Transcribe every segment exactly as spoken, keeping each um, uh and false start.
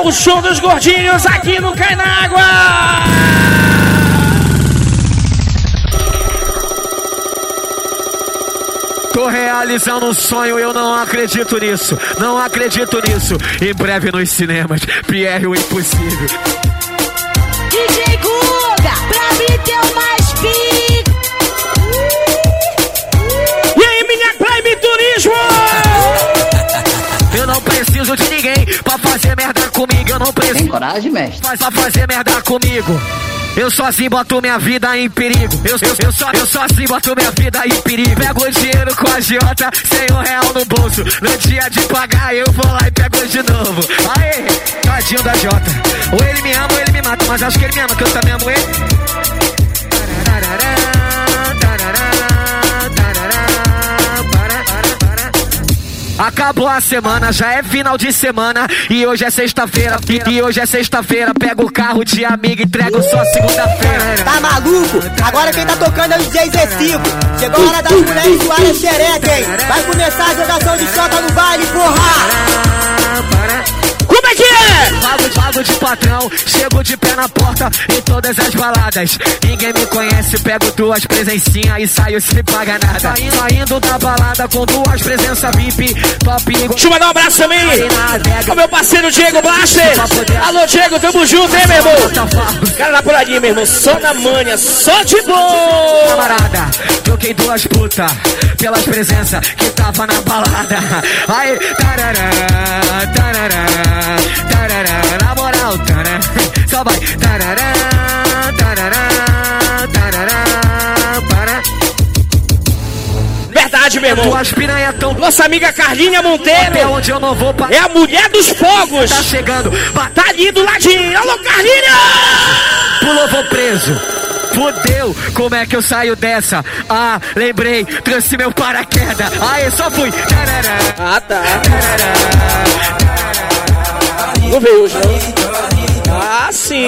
O show dos gordinhos aqui no Cai na Água. Tô realizando um sonho, eu não acredito nisso. Não acredito nisso. Em breve nos cinemas, Pierre o Impossível. D J Guga, pra mim tem o mais pico. E aí, minha Prime Turismo? Eu não preciso de ninguém pra fazer merda comigo. Eu não preciso. Tem coragem, mestre? Faz pra fazer merda comigo. Eu sozinho boto minha vida em perigo. Eu, eu, eu, só, eu sozinho boto minha vida em perigo. Pego o dinheiro com a Jota, sem um real no bolso. No dia de pagar eu vou lá e pego de novo. Aê, tadinho da Jota. Ou ele me ama ou ele me mata. Mas acho que ele me ama, que eu também amo ele. Acabou a semana, já é final de semana. E hoje é sexta-feira, e, e hoje é sexta-feira. Pego o carro de amigo e entrego só segunda-feira. Tá maluco? Agora quem tá tocando é o D J Z cinco. Chegou a hora das mulheres zoarem xereca, hein? Vai começar a jogação de chota no baile, porra! Como é que é? Pago, pago de patrão, chego de pé na porta em todas as baladas. Ninguém me conhece, pego duas presencinhas e saio sem pagar nada. Saindo, saindo da balada com duas presenças V I P, top. Deixa eu mandar um abraço também ao meu parceiro Diego Blaster. Alô, Diego, tamo junto, hein, meu irmão? Cara da puladinha, meu irmão, só na manha, só de boa. Camarada, troquei duas putas pelas presenças que tava na balada. Aí, tarará, tarará, tarará, na moral, tarará, só vai, tarará, tarará, tarará, para. Verdade, meu irmão. Tuas piranha tão... Nossa amiga Carlinha Monteiro. Até onde eu não vou pa... É a mulher dos fogos. Tá chegando. Tá ali do ladinho. Alô, Carlinha! Pulou, vou preso. Fudeu, como é que eu saio dessa? Ah, lembrei, trouxe meu paraquedas. Aí, só fui. Tarará, ah, tá. Tarará, não veio hoje, não? Ah, sim.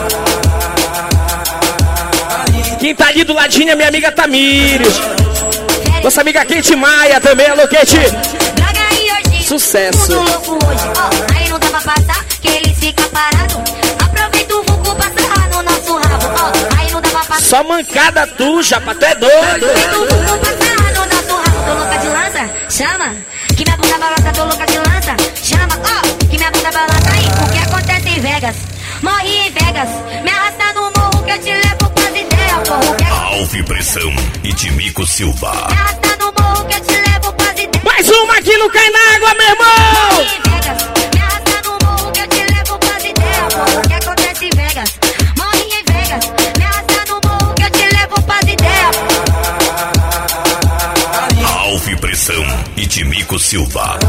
Quem tá ali do ladinho é minha amiga Tamires. Nossa amiga Kate Maia também, alô, Kate. Sucesso. Muito louco hoje, ó. Aí não dá pra passar, que eles ficam parados. Aproveita o vulco pra sarrar no nosso rabo, ó. Aí não dá pra passar. Só mancada tu, japa, tu é doido. Aproveita o vulco pra sarrar no nosso rabo. Tô louca de lança, chama. Que minha bunda balança, tô louca de lança. Chama, ó. Que minha bunda balança aí. O que acontece em Vegas? Morri em Vegas. Me arrasta no morro que eu te levo pras ideias, porra. Que... Alve Pressão e Timico Silva. Me arrasta no morro que eu te levo pras ideias. Mais uma aqui no Cai na Água, meu irmão. Morri em Vegas. Me arrasta no morro que eu te levo pras ideias, porra. O que acontece em Vegas? Morri em Vegas. Me arrasta no morro que eu te levo pras ideias. Alve Pressão e Timico Silva.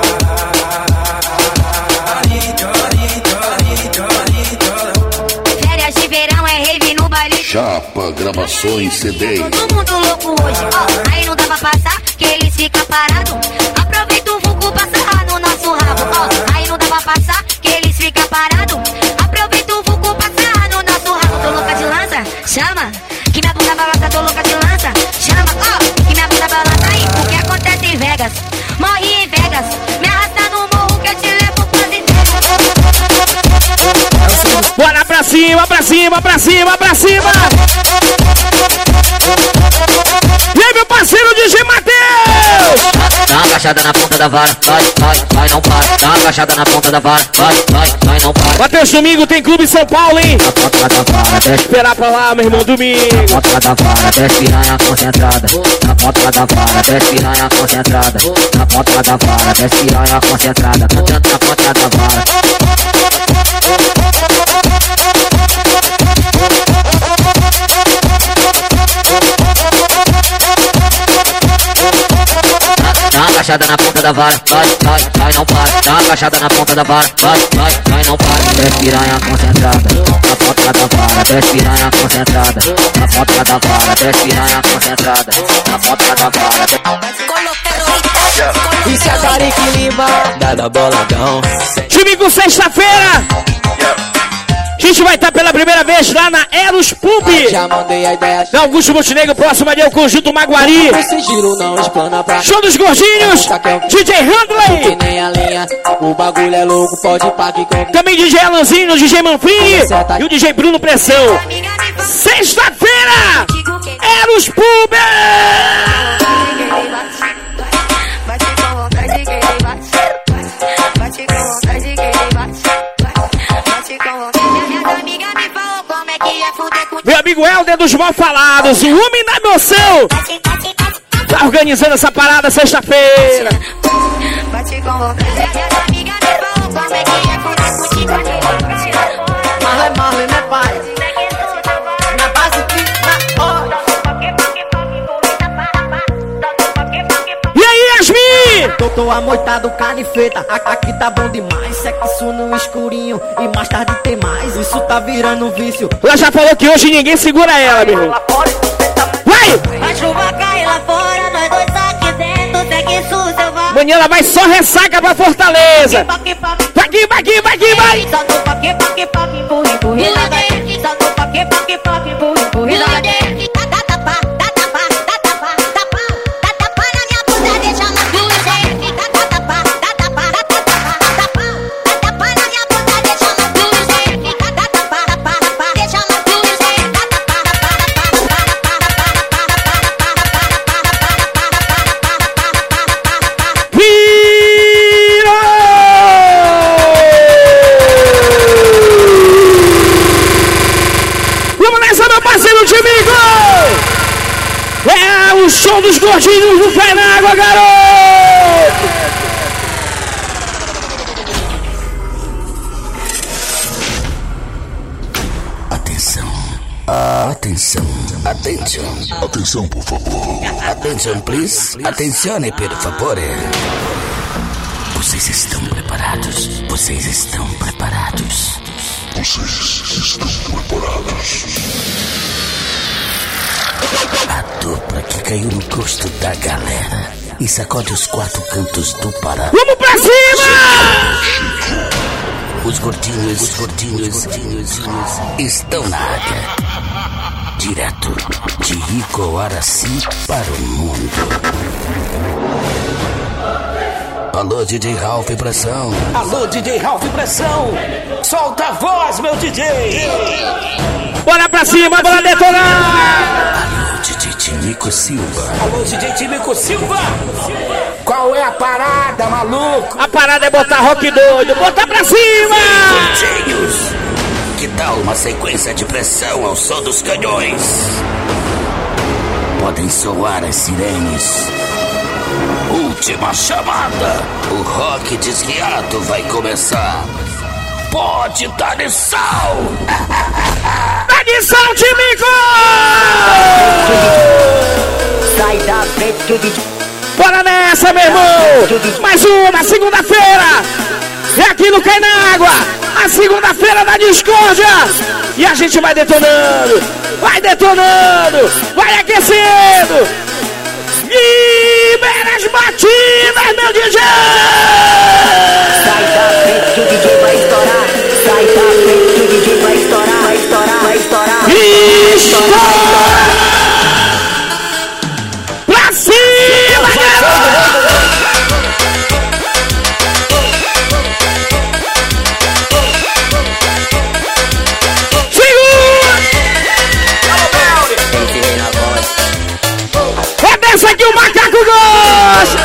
Férias de verão é rave no baile. Chapa, gravações, C Ds. Todo mundo louco hoje, ó. Aí não dá pra passar, que eles ficam parados. Aproveita o vulco pra sarrar no nosso rabo, ó. Aí não dá pra passar, que eles ficam parados. Aproveita o vulco pra sarrar no nosso rabo. Tô louca de lança, chama. Que minha bunda balança, tô louca de lança. Chama, ó. Que minha bunda balança aí. O que acontece em Vegas? Morri em Vegas. Me arrasta no morro que eu te levo pras ideias. Bora pra cima, pra cima, pra cima, pra cima. E aí, meu parceiro D J Matheus. Dá uma agachada na ponta da vara, vai, vai, vai, não para. Dá uma agachada na ponta da vara, vai, vai, vai, não para. Matheus, domingo tem clube em São Paulo, hein? Na ponta da vara, desce. Esperar pra lá, meu irmão, domingo. Na ponta da vara, desce piranha concentrada. Na ponta da vara, desce piranha concentrada. Na ponta da vara, desce piranha concentrada. Cantando na ponta da vara. Dá uma agachada na ponta da vara, vai, vai, vai, não para. Dá uma agachada na ponta da vara, vai, vai, vai, não para. Desce piranha concentrada, na ponta da vara, desce piranha concentrada. Na ponta da vara, desce piranha concentrada. Na ponta da vara. Isso é Tarik Lima, Dá da boladão. Domingo, sexta-feira. A gente vai estar pela primeira vez lá na Eros Pub. Já mandei a ideia. Na Augusto Montenegro, próximo ali é o Conjunto Maguari. Esse giro não explana pra... Show dos Gordinhos, D J Handley. Que nem a linha, o bagulho é louco, pode pá que com... Também D J Alanzinho, D J Manfrini e o D J Bruno Pressão. Sexta-feira, Eros Pub. Bate com vontade que ele bate. Bate com vontade que ele bate. Bate com vontade. Minha amiga me falou como é que é fuder com... Meu amigo Helder dos Mal Falados, o homem da emoção. Tá organizando essa parada sexta-feira. Bate com vontade. Minha amiga me falou como é que é fuder contigo. Marley, Marley, meu pai. Na base que na hora. E aí, Yasmin? Tô, tô amoitado, canifeta. A- Aqui tá bom demais. Sexo no escurinho. E mais tarde tem mais. Isso tá virando um vício. Ela já falou que hoje ninguém segura ela, meu irmão. Vai! A chuva cai lá fora, nós dois aqui dentro. Segue sujo, vai. Amanhã ela vai só ressaca pra Fortaleza. Vai aqui, vai aqui, vai aqui, vai! Só no paque, paque, paque, empurra, empurra. Só no paque, paque, paque, empurra, empurra. Dá tapa, dá tapa, dá tapa, tapa. Dá tapa na minha bunda, deixa na luz. Dá tapa, dá tapa, dá tapa, tapa. Dá tapa na minha bunda, deixa na luz. Dá tapa, tapa, tapa, deixa na luz. Dá tapa, Vamos nessa, meu parceiro Timico! É o show dos Gordinhos do Pé na Água, garoto! Atenção, atenção, atenção, Atenção, por favor. atenção, please. Attenzione, per favore. Vocês estão preparados? Vocês estão preparados? Vocês estão preparados? A dupla que caiu no gosto da galera e sacode os quatro cantos do Pará. Vamos pra cima! Os gordinhos, os gordinhos, gordinhos estão na área. Direto de Rico Araci para o mundo. Alô, D J Ralph Pressão. Alô, D J Ralph Pressão. Solta a voz, meu D J. Bora pra cima, bora detonar! Alô, D J Timico Silva. Alô, D J Timico Silva. Qual é a parada, maluco? A parada é botar rock doido, botar pra cima! Gordinhos, que tal uma sequência de pressão ao som dos canhões? Podem soar as sirenes. Última chamada. O rock desguiado vai começar. Pode dar de sal. Dá de sal, Timico! Sai da frente que o D J... Bora nessa, meu irmão! Mais uma, segunda-feira! É aqui no Cai na Água! A segunda-feira da discórdia! E a gente vai detonando! Vai detonando! Vai aquecendo! Libera as batidas, meu D J! Sai da frente que o D J vai estourar. Sai da frente que o D J vai estourar. Vai estourar, vai estourar. Estoura! Pra cima, garoto! Essa aqui o macaco gosta!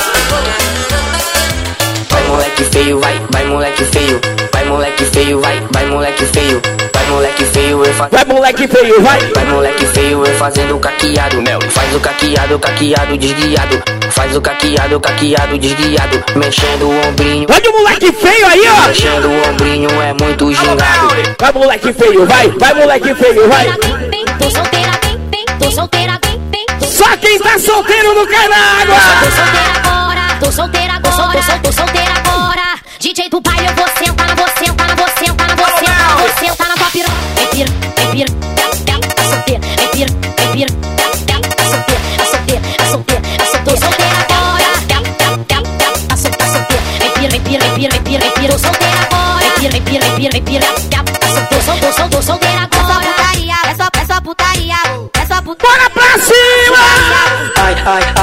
Vai moleque feio, vai, vai moleque feio. Vai moleque feio, vai, vai moleque feio. Vai moleque feio, eu faço. Vai moleque feio, vai! Vai moleque feio, eu fazendo caqueado. Faz o caqueado, caqueado desguiado. Faz o caqueado, caqueado desguiado. Mexendo o ombrinho. Olha o moleque feio aí, ó! Mexendo o ombrinho é muito gingado. Vai moleque feio, vai! Vai moleque feio, vai! Tô solteira, vem, vem, tô solteira, vem, vem. Só quem tá solteiro no Cai na Água! Tô solteira agora, tô solteira agora, tô, sol- tô solteira agora. D J do baile, eu vou sentar na você, sentar na você, sentar na você, sentar na você, sentar na tua piranha. Vem pira, vem pira, vem, tá solteira, vem pira, vem pira, vem, tá solteira, tá solteira, tá solteira, tá solteira. Tô solteira agora, vem, vem, vem, tá solteira, tá solteira. Vem pira, vem pira, vem pira, vem pira, vem pira. Tô solteira agora, vem pira, vem pira, vem pira, vem pira, vem, tá solteira. Tô sol- tô sol- tô solteira agora.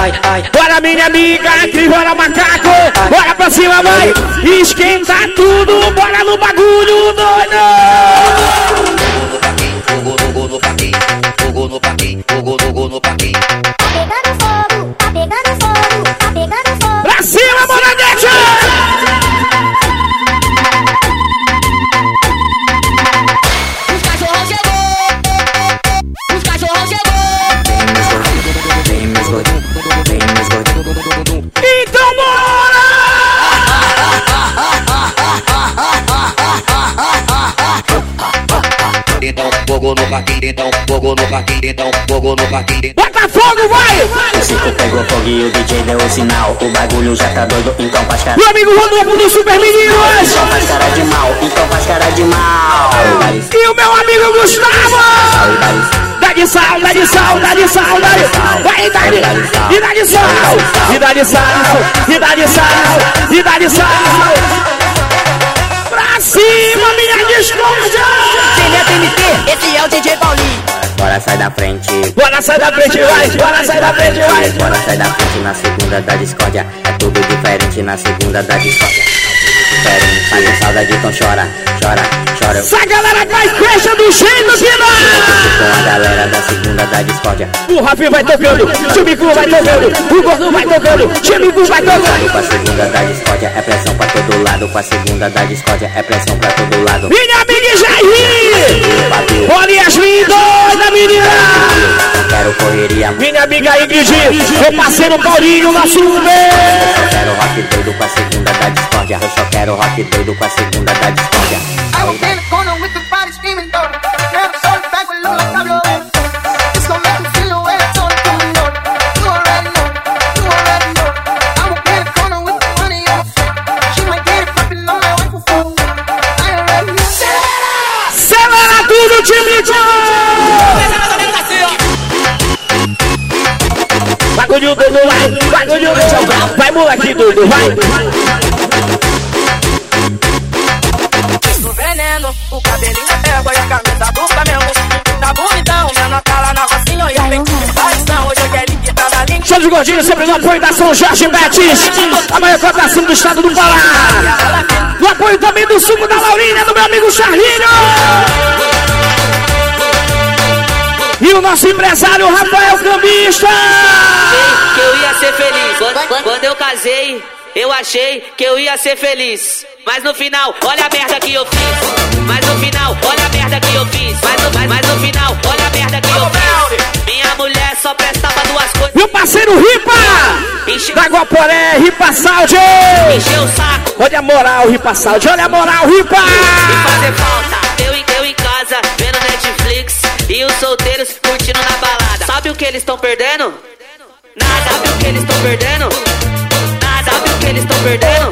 ai, ai. Bora minha amiga, entre, bora macaco. Bora pra cima, vai. Esquenta tudo, bora no bagulho doido. Fogo no parquinho, fogo no parquinho, fogo no no parquinho. Tá pegando fogo, tá pegando fogo, tá pegando fogo. Pra cima, Moranguete! Os cachorros chegou, os cachorros chegou. Então bora! Então fogo no parquinho, então fogo no parquinho, então fogo no parquinho. Bota fogo, vai! O circo pegou fogo e o D J deu o sinal. O bagulho já tá doido, então faz cara. Meu amigo Rodolfo do Super Meninos! Então faz cara de mal, então faz cara de mal. E o meu amigo Gustavo! Dá de sal, dá de sal, dá de sal, dá de sal. Vai, dá de, e dá de sal, e dá de sal, e dá de sal, e dá de sal. Pra cima, minha discórdia! Ele é T N T, esse é o D J Paulinho. Bora sai da frente. Bora sai da frente, vai! Bora sai da frente, vai! Bora sai da frente na segunda da discórdia. É tudo diferente na segunda da discórdia. Diferente, tá com saudade, então chora, chora, chora. Essa galera vai fecha do jeito que dá! Com a galera da segunda da discórdia. O Rafinha vai tocando, o Chimicu vai tocando, o Gordo vai tocando, o Chimicu vai tocando. Com a segunda da discórdia é pressão pra todo lado. Com a segunda da discórdia é pressão pra todo lado. Minha amiga Jair! Olha Yasmin, doida menina! Não quero correria. Minha amiga Ingrid, meu parceiro Paulinho, nosso Eu Uber! só quero rock doido com a segunda da discórdia. Eu só quero rock doido com a segunda da discórdia. I was in the corner with the body screaming though. Never saw the back with look like Pablo. It's gonna make me feel the way I told you to know. You already know, you already know. I was in the corner with the money on my feet. She might get it poppin' on my wife for food. I already know. Acelera tudo, Chimicu! Bagulho doido, vai! Bagulho doido! Vai, moleque doido, vai! Veneno, o cabelinho da pégua e a camisa do Flamengo. Tá bonitão, vendo cala na rocinha e a bem que paixão. Hoje eu quero que tá na linha. Show de Gordinho, sempre no apoio da São Jorge Betis. A maior cotação do estado do Pará. No apoio também do suco da Laurinha, do meu amigo Charlinho. E o nosso empresário Rafael Cambista. Que eu ia ser feliz. Quando, quando eu casei, eu achei que eu ia ser feliz. Mas no final, olha a merda que eu fiz. Mas no final, olha a merda que eu fiz. Mas no, mas, mas no final, olha a merda que eu fiz. Minha mulher só prestava duas coisas. Meu parceiro Ripa! Enche- Da Guaporé, Ripa Saúde! Encheu o saco. Olha a moral, Ripa Saúde, olha a moral, Ripa! E fazer falta. Eu, em- eu em casa, vendo Netflix. E os solteiros curtindo na balada. Sabe o que eles estão perdendo? Nada. Sabe o que eles estão perdendo? Nada. Sabe o que eles estão perdendo?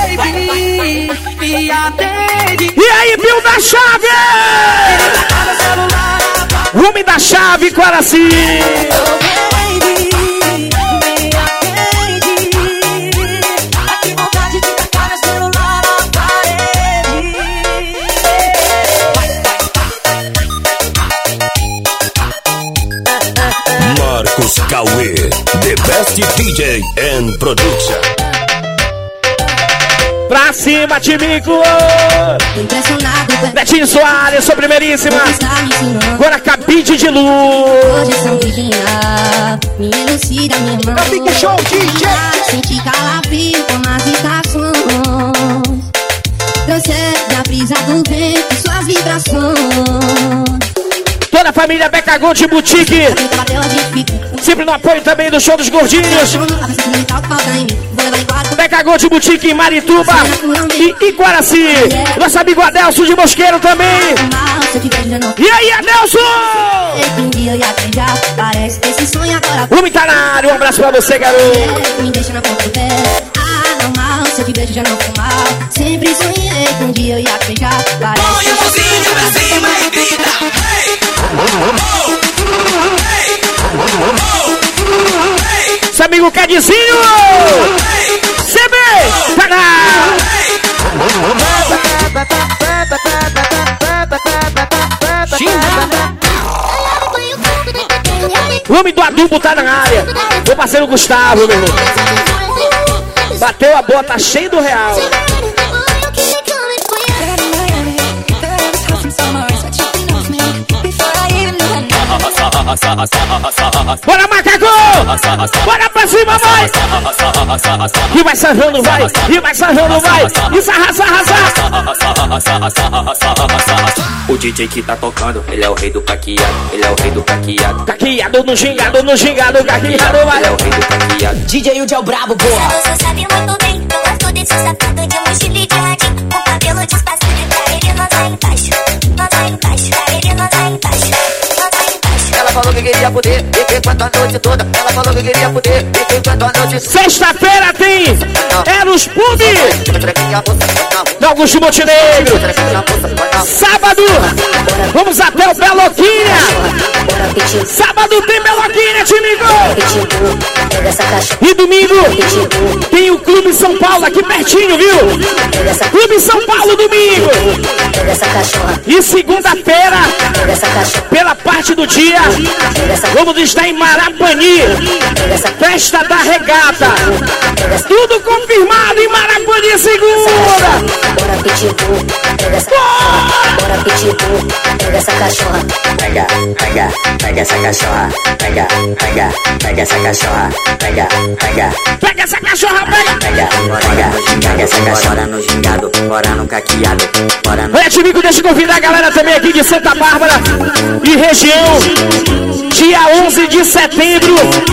E aí, Bill da Chave! Rume da Chave, Quaraci! Marcos Cauê, the best D J and production. Pra cima, Timico! Impressionado, Betinho Soares, sua primeiríssima! Agora cabide de luz! hoje são divina, me elucida, minha irmã. Fica show, D J! Senti calafrio com as estações. Transcende a brisa do vento, suas vibrações. Toda a família Beca Gold Boutique! Sempre no apoio também do Show dos Gordinhos! Beca Gold Boutique em Marituba e Iguaraci! Nosso amigo Adelson de Mosqueiro também! E aí, Adelson! Rume tá na área, um abraço pra você, garoto! Me deixa na ponta do pé. Ah, normal, se eu te beijo já não foi mal. Sempre sonhei que um dia eu ia beijar. Parece Põe a mãozinha pra cima e grita. Seu amigo Cadizinho! C B! Para! O O homem do adubo tá na área. Meu parceiro Gustavo, meu irmão. Bateu a bota cheio do real. Bora, macaco! Bora pra cima, vai! E vai sarrando, vai! E vai sarrando, vai! E sarra, sarra, sarra! O D J que tá tocando, ele é o rei do caqueado. Ele é o rei do caqueado. Caqueado no gingado, no gingado, caqueado, vai! Ele é o rei do caqueado. D J Wilde é o brabo, porra! Você sabe muito bem, eu gosto desse sapato de mochila de ladinho. Com cabelo despassado, pra ele não tá embaixo. Não tá embaixo, pra ele não tá embaixo. Não tá embaixo. Ela falou que queria poder, e enquanto a noite toda. Ela falou que queria poder, e enquanto a noite. Sexta-feira tem Eros Pub da Augusto Montenegro. Sábado vamos até o Beloquinha. Sábado tem Beloquinha, time. E domingo tem o Clube São Paulo aqui pertinho, viu? Clube São Paulo domingo. E segunda-feira, pela parte do dia, vamos estar em Marapani. Festa da regata. Tudo confirmado em Marapani segunda. Bora, pitbull, pega essa Bora, pitbull, pega essa cachorra. Pega, pega, pega essa cachorra. Pega, pega, pega essa cachorra. Pega, pega. Pega essa cachorra, pega. Pega, pega, pega essa cachorra. Bora no gingado, bora no caqueado. Bora no... Olha, Timico, deixa eu convidar a galera também aqui de Santa Bárbara e região. Dia onze de setembro.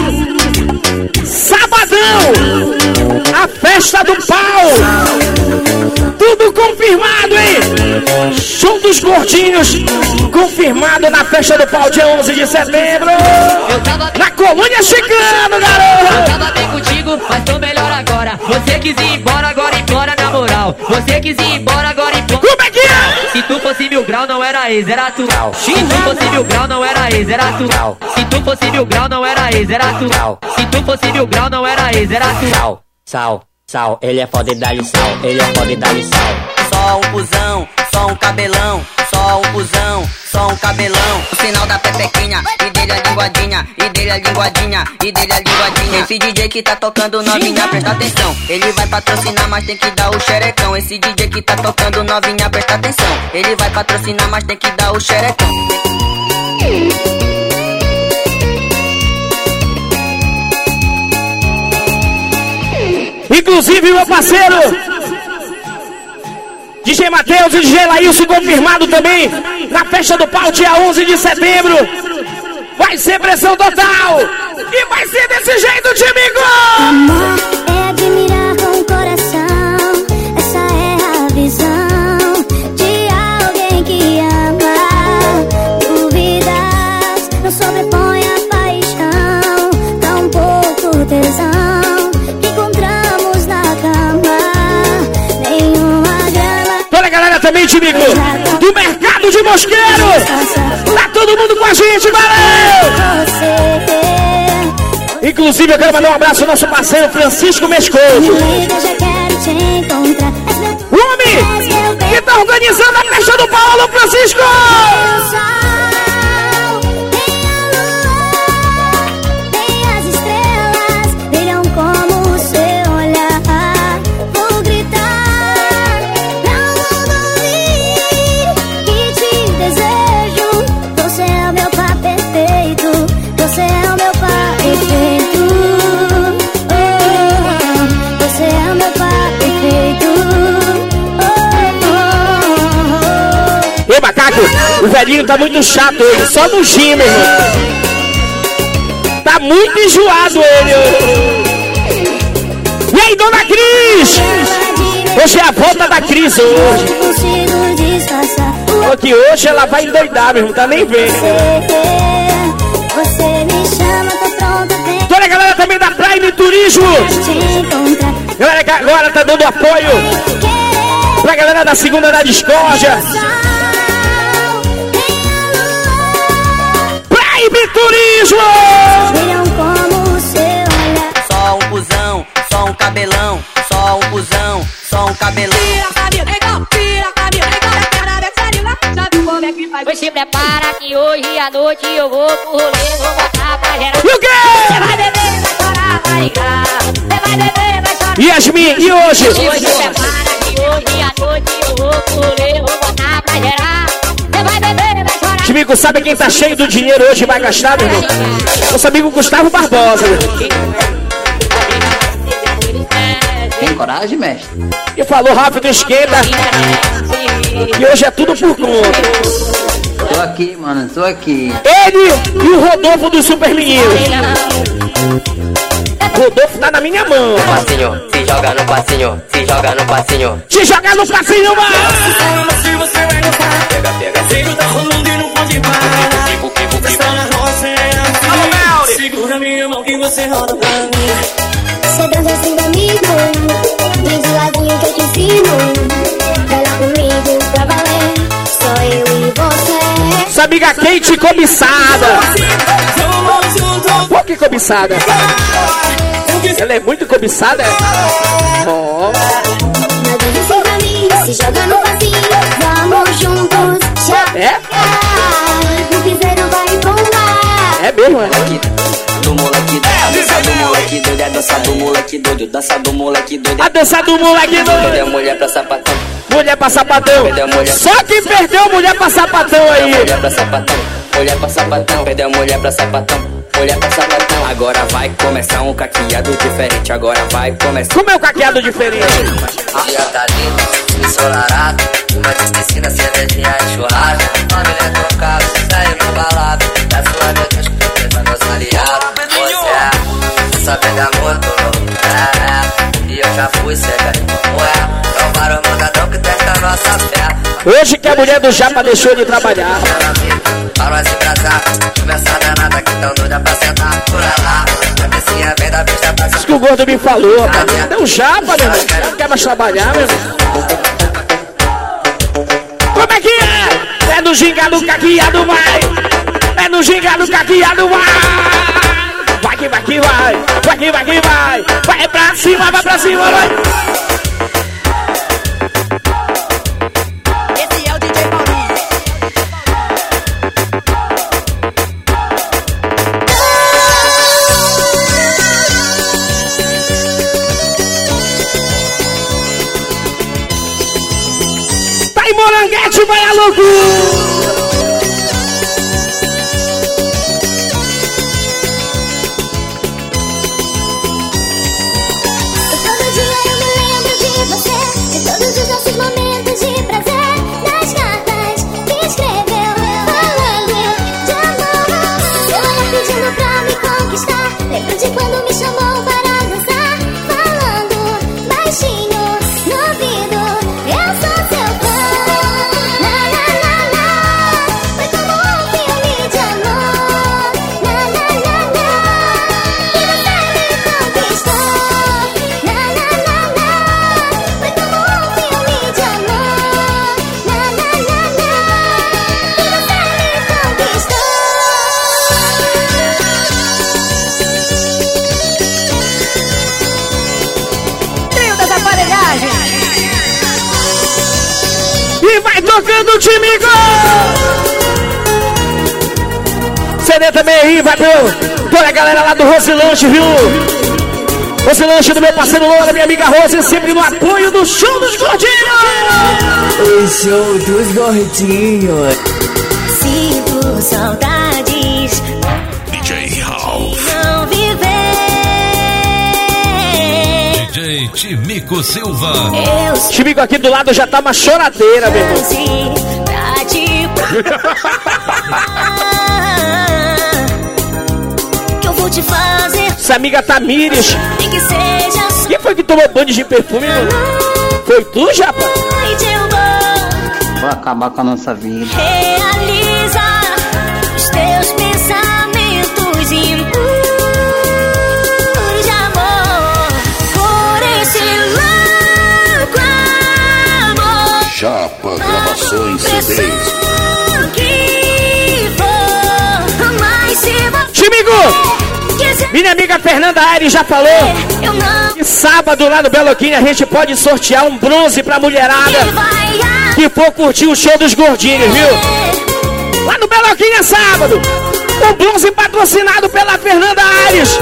Sabadão. A festa do pau. Tudo confirmado, hein? Show dos gordinhos. Confirmado na festa do pau, dia onze de setembro. Na Colônia Chicano, garoto. Eu tava bem contigo, mas tô melhor agora. Você quis ir embora, agora embora na moral. Você quis ir embora, agora embora. Como é que é? Se tu fosse mil grau, não era ex, era tu. Se tu fosse mil grau, não era ex, era tu. Se tu fosse mil grau, não era ex, era tu. Se tu fosse mil grau, não era ex, era tu. Sal, sal, sal, ele é foda e dá-lhe sal. Ele é foda e dá-lhe sal. Só um cuzão, só um cabelão. Só um cuzão, só um cabelão. O sinal da pepequinha, e dele a linguadinha. E dele a linguadinha, e dele a linguadinha. Esse D J que tá tocando novinha, presta atenção. Ele vai patrocinar, mas tem que dar o xerecão. Esse D J que tá tocando novinha, presta atenção. Ele vai patrocinar, mas tem que dar o xerecão. Inclusive, meu parceiro D J Matheus e D J Laílson confirmado também na festa do pau, dia onze de setembro. Vai ser pressão total e vai ser desse jeito, Timico! Amor é admirar com o coração. Essa é a visão de alguém que ama. Dúvidas não sobrepõe a paixão. Dá um pouco tesão que encontramos na cama. Nenhuma grama. Toda a galera também, Timico, do mercado de Mosqueiro. Tá todo mundo com a gente, valeu! Inclusive, eu quero mandar um abraço ao nosso parceiro Francisco Mescoso. O homem que tá organizando a festa do Paulo, Francisco! Macaco, o velhinho tá muito chato ele, só no gym, meu irmão. Tá muito enjoado ele. E aí, dona Cris? Hoje é a volta da Cris hoje. Porque hoje ela vai endoidar, meu irmão, tá nem vendo. Toda a galera também da Prime Turismo. Galera que agora tá dando apoio pra galera da segunda da discórdia. Turismo! Só um cuzão, só um cabelão. Só um cuzão, só um cabelão. Tira a camisa, legal, tira a camisa, legal. A perna desce ali, já viu como é que faz? Pois se prepara que hoje à noite eu vou pro rolê, vou botar pra gerar. E o quê? Você vai beber, vai chorar, vai ligar. Você vai beber, vai chorar. Yasmin, e hoje? Pois se prepara que hoje à noite eu vou pro rolê, vou botar pra gerar. Você vai beber, vai chorar. Chimico, sabe quem tá cheio do dinheiro hoje e vai gastar, meu irmão? Nosso amigo Gustavo Barbosa, meu irmão. Tem coragem, mestre? E falou rápido, esquenta. E hoje é tudo por conta. Tô aqui, mano, tô aqui. Ele e o Rodolfo do Super Menino. Rodolfo tá na minha mão. Passinho, se joga no passinho, se joga no passinho. Se joga no passinho, mano. Se você vai gostar, Pega, pega. sigo tá rolando e não pode parar. Está na roça, é assim. Segura minha mão que você roda pra mim. Você dança assim comigo, vem de ladinho que eu te ensino. Vai lá comigo pra valer, só eu e você. Sua amiga Kate cobiçada. Por que cobiçada? Ela é muito cobiçada. Oh. Mas dança assim pra mim, se joga no passinho. Vamos juntos, já. É? O piseiro vai voar. É mesmo, é? Do moleque doido, a dança do moleque doido, a dança do moleque doido, dança do moleque doido. A dança do moleque doido. Perdeu mulher pra sapatão. Mulher pra sapatão. Só que perdeu mulher pra sapatão aí. Mulher pra sapatão, mulher pra sapatão. Perdeu mulher pra sapatão, mulher pra sapatão. Agora vai começar um caqueado diferente. Agora vai começar. Como é o caqueado diferente? Dia tá lindo, ensolarado. Uma de piscina, cervejinha e churrasco. Família com carro, saindo no balado. Da sua noite, acho que eu meus aliados. Você é, sabendo amor, tô louco. É, é. E eu já fui cega de como é. Então para o mandadão que testa a nossa fé. Hoje que a mulher do Japa deixou de trabalhar. Para nós embrasar, conversa danada que tão doida pra sentar por lá. A vizinha vem da bicha pra Isso que o gordo me falou, rapaz. Deu Japa, meu irmão. Não quer mais trabalhar, meu irmão. Como é que é? É no ginga do caqueado, vai. É no ginga do caqueado, vai. Vai que vai que vai. Vai que vai que vai. Vai pra cima, vai pra cima, vai. Esse é o D J Paulinho. Tá em Moranguete, vai a loucura. Lembro de quando me chamou para dançar, falando baixinho no ouvido. Eu sou seu fã. Na, na, na, na. Foi como um filme de amor. Na, na, na, na. E você me conquistou. Na, na, na, na. Foi como um filme de amor. Na, na, na, na. E você me conquistou. E vai tocando o time gol! C D também aí, vai pro toda a galera lá do Rosilanche, viu? Rosilanche do meu parceiro Loura, minha amiga Rose, sempre no apoio do show dos gordinhos! O show dos gordinhos. Sinto saudades D J Ralph. não viver. D J Chimico Silva. Eu Chimico aqui do lado já tá uma choradeira, meu irmão. sei pra te que eu vou te fazer. Essa amiga Tamires. Nem que seja só Quem foi que tomou banho de perfume, mano? Foi tu, Japa? noite eu vou Vou acabar com a nossa vida. realizar os teus pensamentos impuros de amor. Por esse louco amor. Japa Gravações C Ds. O que for, mas se você Chimico! quiser, Minha amiga Fernanda Aires já falou eu não que sábado lá no Beloquinha a gente pode sortear um bronze pra mulherada vai que for curtir o show dos gordinhos, viu? Lá no Beloquinha sábado. O blues patrocinado pela Fernanda Aires.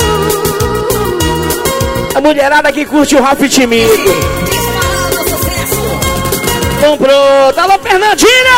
A mulherada que curte o Ralph Timido. Comprou. Alô, Fernandinha!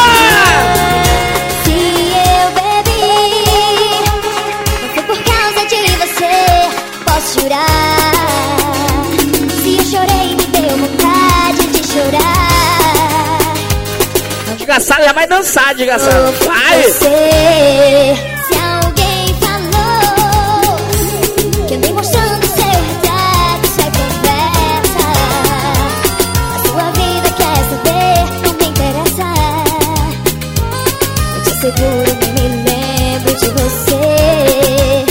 Se eu bebi, foi por causa de você, posso jurar. Se eu chorei, me deu vontade de chorar. Desgraçado, já vai dançar, desgraçado. Vai! Você, se alguém falou que andei mostrando seu retrato, isso é conversa. A sua vida quer saber, não me interessa. Eu te seguro, nem me lembro de você.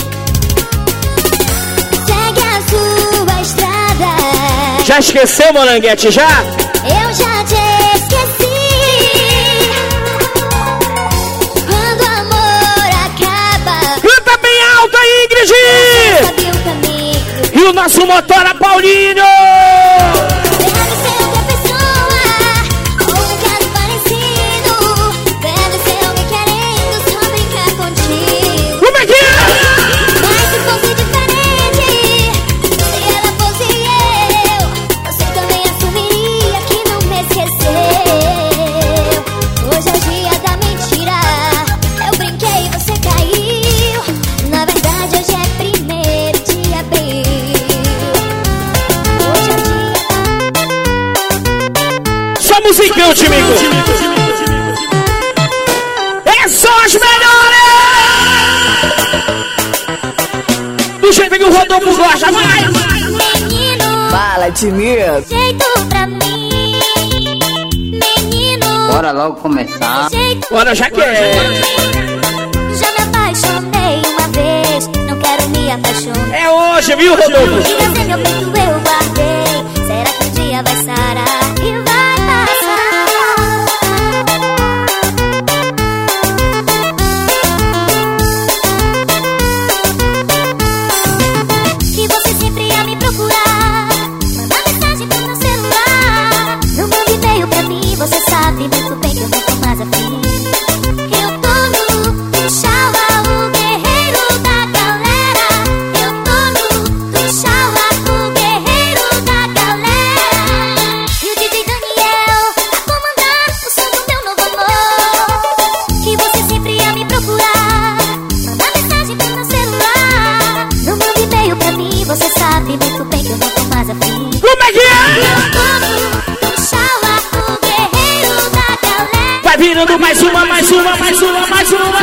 Segue a sua estrada. Já esqueceu, Moranguete, já? Eu já te esqueci. Quando o amor acaba, canta bem alto aí, Ingrid! sabe o caminho. E o nosso motora Paulinho! Deve ser outra pessoa, ou um cara parecido. Deve ser alguém querendo só brincar contigo. Como é que é? Mas se fosse diferente, se ela fosse eu, você também assumiria que não me esqueceu. Hoje é o dia da mentira, eu brinquei e você caiu. Na verdade hoje é primeiro de abril. Hoje é o dia Só musicão, Timico! É só as melhores! Do jeito que o Rodolfo gosta, vai! menino, Fala, Timico. jeito pra mim. Menino, Bora logo começar. jeito Bora, já que é. já me apaixonei uma vez, não quero me apaixonar. É hoje, viu, Rodolfo? Diga se meu peito eu guardei. Será que um dia vai sarar e vai passar? Que você sempre ia me procurar, mandar mensagem pro meu celular. Não mande e-mail pra mim, você sabe muito bem que eu não tô mais afim. Eu tô no Tchaua, o guerreiro da galera. Eu tô no Tchaua, o guerreiro da galera. E o D J Daniel a comandar o som do meu novo amor. Que você sempre ia me procurar, mandar mensagem pro meu celular. Não mande e-mail pra mim, você sabe muito bem que eu não tô mais afim. Como é que é? Eu tô no Tchaua, o guerreiro da galera. Vai virando mais uma, mais uma, mais uma, mais uma!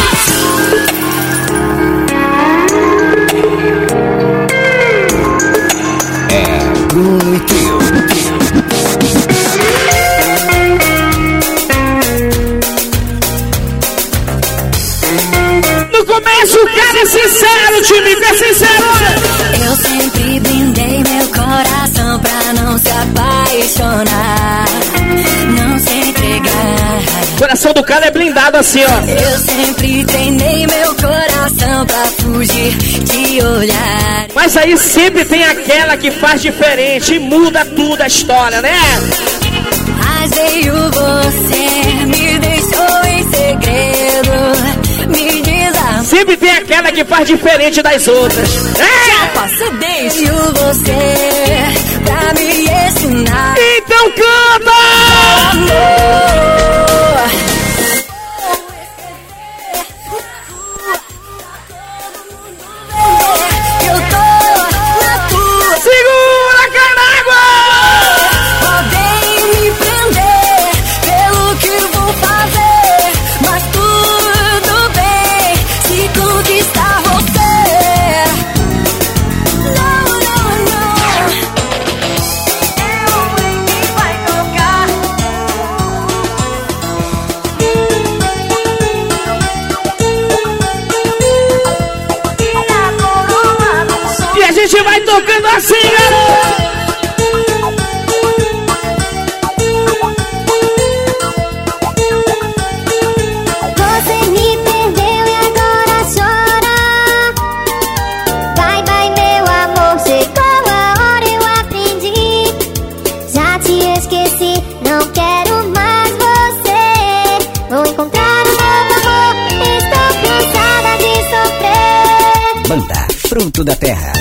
Bruno e Teu. No começo o cara é sincero, Timico, é sincero! Eu sempre brindei meu coração pra não se apaixonar, não se entregar. O coração do cara é blindado assim, ó. Eu sempre treinei meu coração pra fugir de olhar. Mas aí sempre tem aquela que faz diferente e muda tudo a história, né? Mas veio você, me deixou em segredo. Me diz a Sempre tem aquela que faz diferente das outras. É! você deixou você pra me ensinar. Então canta! Amor. Eu tô na tua. Segura, Canágua! Podem me prender pelo que vou fazer, mas tudo bem se conquistar você. Não, não, não. canto da terra.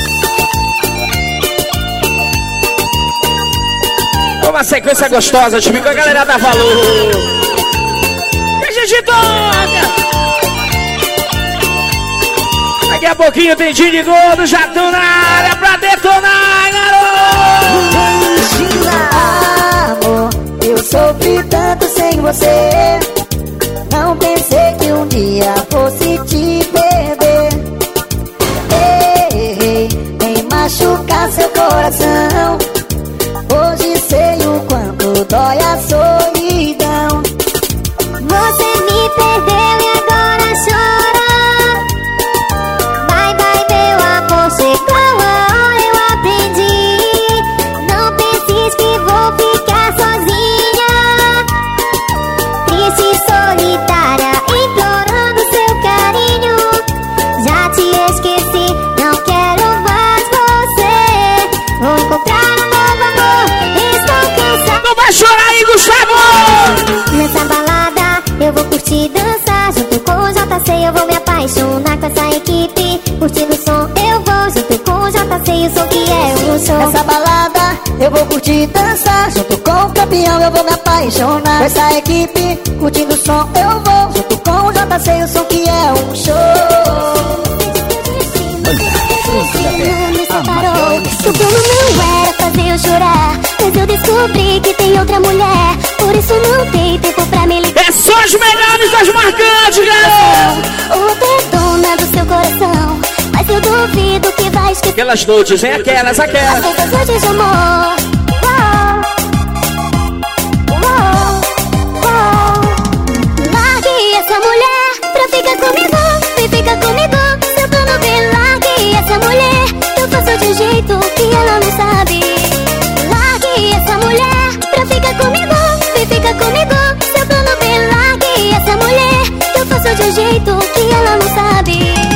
Uma sequência gostosa, time, com a galera da Valor. E a gente toca. Daqui a pouquinho tem dia de gordo, já tão na área pra detonar, garoto. Amor, eu sofri tanto sem você. Não pensei que um dia fosse te perder. Errei em machucar seu coração. Hoje sei o quanto dói a solidão. Você me perdeu e agora chora. Bye bye meu amor, chegou a hora, eu aprendi. Não penses que vou ficar sozinha, triste e solitária, implorando seu carinho. Já te esqueci, não quero mais você. Vou encontrar um novo amor, estou cansada. Não vai chorar aí, Gustavo! Nessa balada eu vou curtir, dançar junto com o J C, eu vou me apaixonar com essa equipe. Curtindo o som, eu vou junto com o J C, o som que é o show. Nessa balada eu vou curtir, dançar junto com o campeão, eu vou me apaixonar com essa equipe. Curtindo o som, eu vou junto com o J C, o som que é um show. Me separou, o plano não era fazer eu chorar, mas eu descobri que tem outra mulher. Por isso não tem tempo pra me ligar. É só os melhores das marcantes, garoto! Outra é dona do seu coração, mas eu duvido que vai esquecer. Aquelas noites, hein? Aquelas, aquelas. Essas noites de amor. Uou, uou, uou. Largue essa mulher pra ficar comigo, vem ficar comigo. Seu plano bem, largue essa mulher, eu faço de um jeito que ela não sabe. Largue essa mulher pra ficar comigo, vem ficar comigo. Seu plano bem, largue essa mulher, eu faço de um jeito que ela não sabe.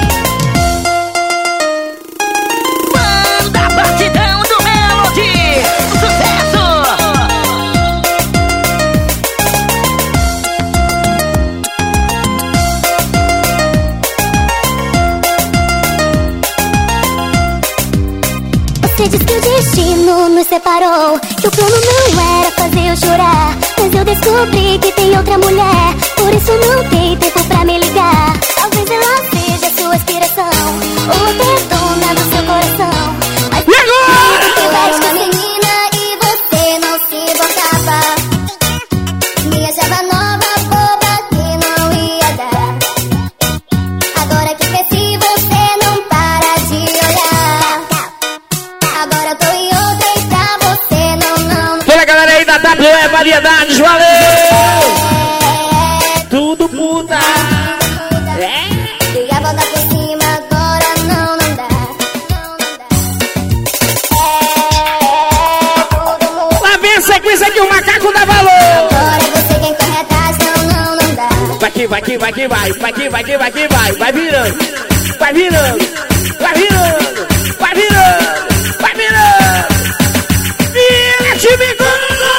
Manda batidão do Melody, sucesso! Você diz que o destino nos separou, que o plano não era fazer eu chorar, mas eu descobri que tem outra mulher. Por isso não tem tempo pra me ligar. Talvez ela seja sua inspiração, outra é dona do seu coração. Mas e agora? Eu era uma menina e você não se importava. Me achava nova, boba, que não ia dar. Agora que cresci, você não para de olhar. Agora eu tô em outra e pra você não, não. Toda a galera aí da W E Variedades, valeu! Tudo puta! É? Dei a volta por cima, agora não, não dá. É, tudo muda. Lá vem a sequência que o macaco dá valor! Agora é você quem corre atrás, não, não, não dá. Vai que vai que vai que vai, vai que vai que vai que vai, vai virando, vai virando, vai virando, vai virando, vai virando. Vira, time gol!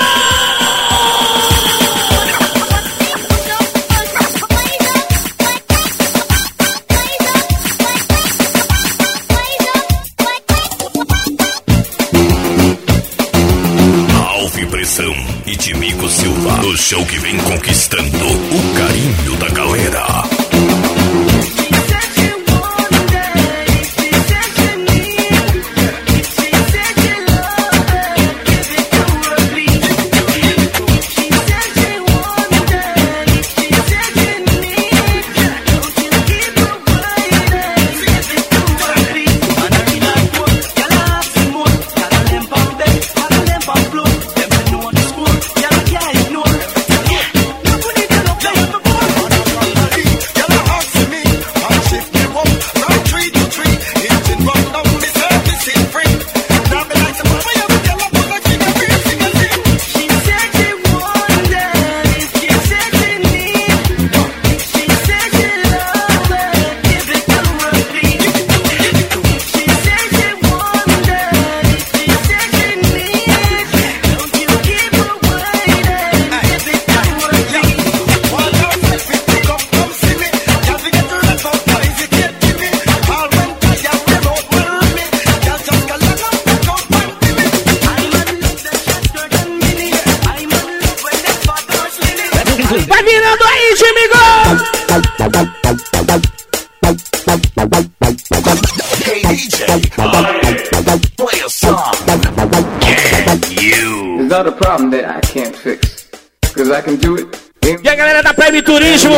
Alve Pressão e Timico Silva, no show que vem conquistando o carinho da galera. aí, Timigo! Hey D J, play a song. Can you? It's not a problem that I can't fix, cause I can do it. E a galera da Prime Turismo,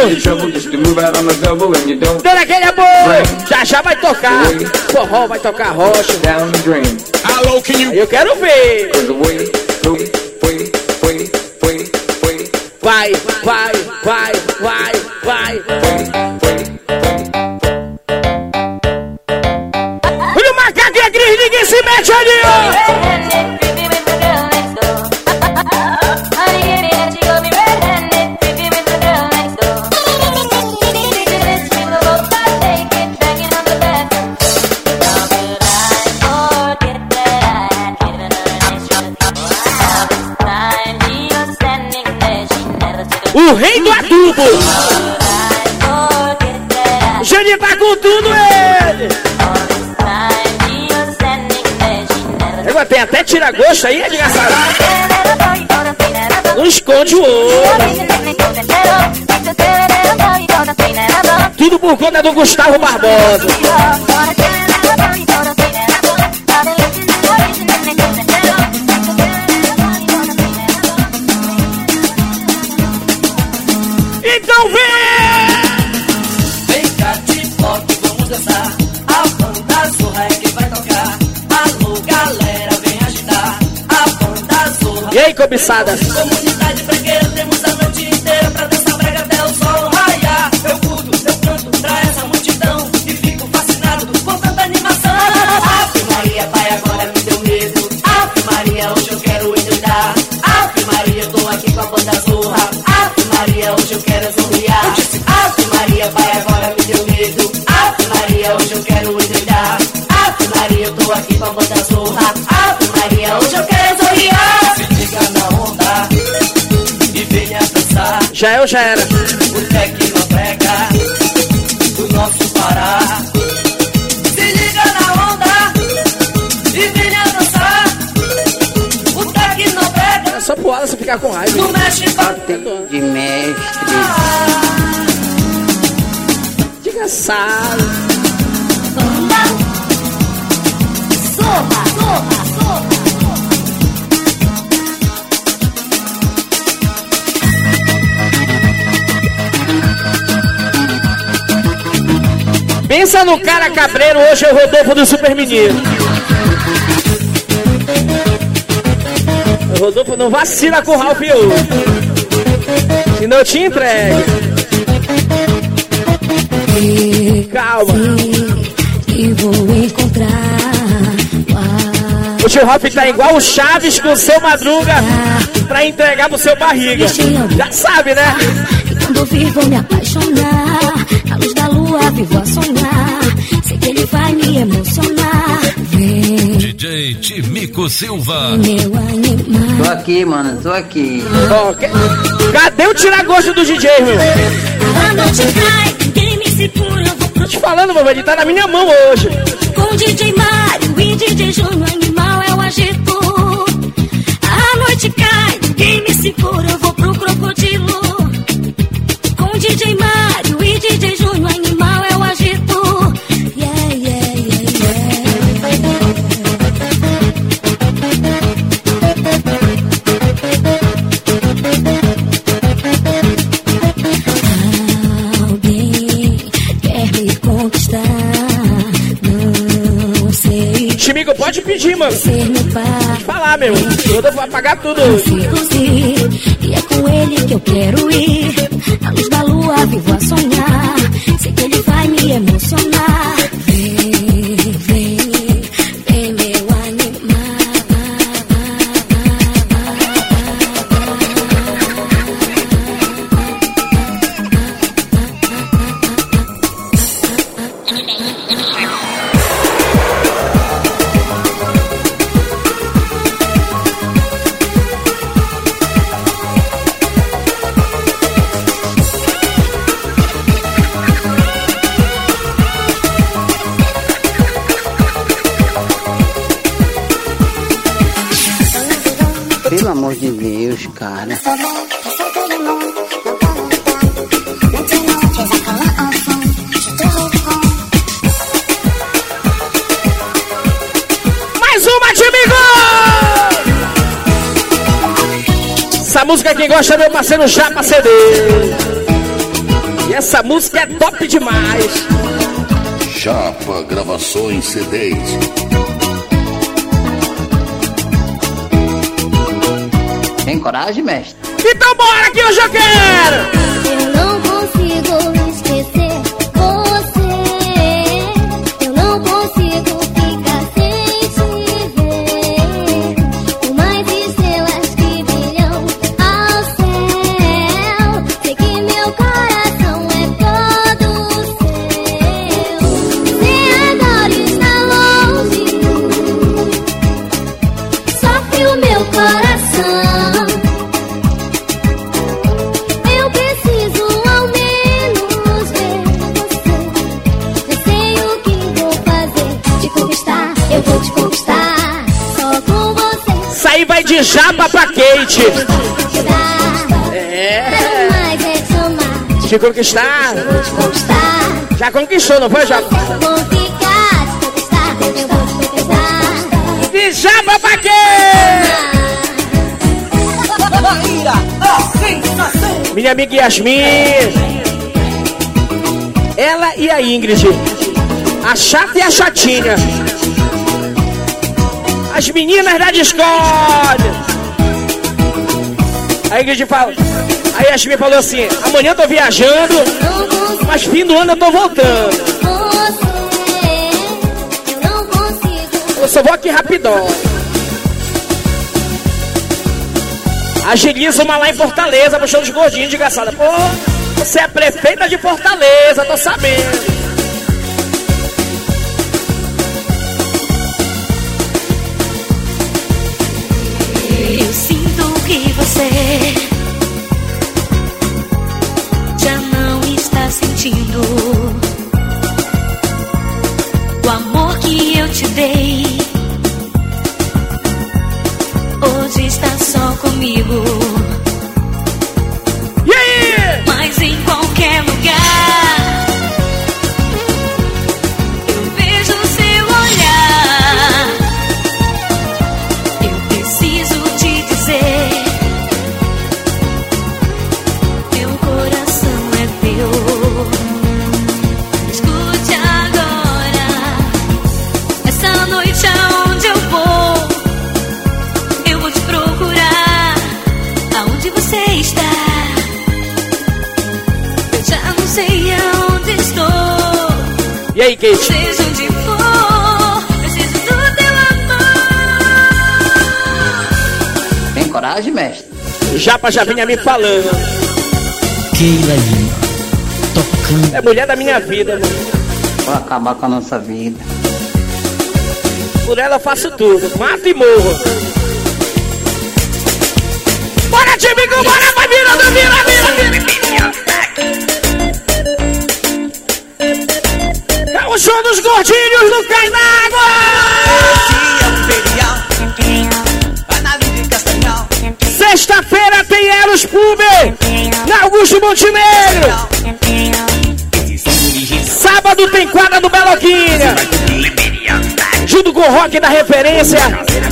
dando aquele amor, já já vai tocar forró, vai tocar rocha. Aí eu quero ver. Vai, vai, vai, vai, vai. Olha o macaco e a Cris, ninguém se mete ali, ó. O rei do adubo. Jani tá com tudo, ele. Agora tem até tira-gosto aí, é desgraçado. Não esconde o ouro. Tudo por conta do Gustavo Barbosa. Então vem! Vem cá de pop, vamos dançar. A banda Zorra é quem vai tocar. Alô, galera, vem agitar. A banda Zorra. E aí, cobiçada? Comunidade fregueira, temos a noite inteira pra dançar brega até o sol raiar. Eu curto, eu canto pra essa multidão e fico fascinado com tanta animação. Ave Maria, pai, agora me deu medo. Ave Maria, hoje eu quero endoidar. Ave Maria, eu tô aqui com a banda Zorra. Ave Maria, hoje eu quero sorriar. Ave Maria, pai, agora me deu medo. Ave Maria, hoje eu quero endoidar. Ave Maria, eu tô aqui com a banda Zorra. Ave Maria, hoje eu quero sorriar. Se liga na onda e venha dançar. Já eu, já era. O Tecnobrega do nosso Pará. Se liga na onda e venha dançar. O Tecnobrega. É só pro Alan você ficar com raiva. Do México. De mestre. Desgraçado. Zorra, zorra, zorra. Pensa no cara cabreiro, hoje é o Rodolfo do Super Menino. O Rodolfo não vacila com o Ralph hoje. Senão eu te entrego. Calma. E vou encontrar. O tio Ralph tá igual o Chaves com o seu Madruga pra entregar pro seu barriga. Já sabe, né? Quando vir vou me apaixonar. A luz da lua vivo a sonhar. Sei que ele vai me emocionar. Vem, D J Timico Silva. meu animal. Tô aqui, mano, tô aqui. Ó, que- Cadê o tira-gosto do D J, meu? A noite cai, ninguém me segura. Eu vou Tô te falando, meu velho, ele tá na minha mão hoje. com o D J Mário e D J Júnior. Animal é o agito. A noite cai, ninguém me segura. Eu vou pro crocodilo. Com o D J Mário e D J Júnior. Animal é o agito. Yeah, yeah, yeah, yeah. Alguém quer me conquistar. Não sei. Chimigo, pode pedir, mano. Ser meu pai. Pode falar, meu. O Rodolfo vai pagar tudo. Seduzir, e é com ele que eu quero ir. Na luz da lua vivo a sonhar. Sei que ele vai me emocionar. Vem, vem, vem meu Pelo amor de Deus, cara. música quem gosta é meu parceiro Japa C D. E essa música é top demais. Japa Gravações C Ds. Tem coragem, mestre? Então bora que hoje eu quero! Eu não consigo esquecer você. Eu não consigo ficar sem te ver. Com mais estrelas que brilham ao céu, sei que meu coração é todo seu. Você agora está longe, sofre o meu coração. Aí vai de Japa pra Kate. É. Te conquistar. Já conquistou, não foi, Japa? De Japa pra Kate. Minha amiga Yasmin. Ela e a Ingrid. A chata e a chatinha. As meninas da Discord. Aí a Ingrid fala. Aí a Yasmin falou assim: amanhã eu tô viajando, mas fim do ano eu tô voltando. Eu só vou aqui rapidão. Agiliza uma lá em Fortaleza, pro show dos gordinhos, desgraçada. Pô, você é prefeita de Fortaleza, tô sabendo. Eu sinto que você já não está sentindo o amor que eu te dei. Hoje está só comigo. Yeah! Mas em qualquer lugar eu vejo seu olhar. Eu preciso te dizer, meu coração é teu. Escute agora, essa noite aonde eu vou, eu vou te procurar. Aonde você está? Eu já não sei aonde estou. E aí, Kate? Seja onde for, preciso do teu amor. Tem coragem, mestre? Japa já vinha me falando. Keila Lima, tocando. É mulher da minha vida, mano. Vou acabar com a nossa vida. Por ela eu faço tudo, mato e morro. Bora, time, bora, vai virando, vira, vira, vira. É o show dos gordinhos do Cainago. Sexta-feira tem Eros Pub na Augusto Montenegro. Sábado tem quadra do Beloquinha, junto com o rock da referência.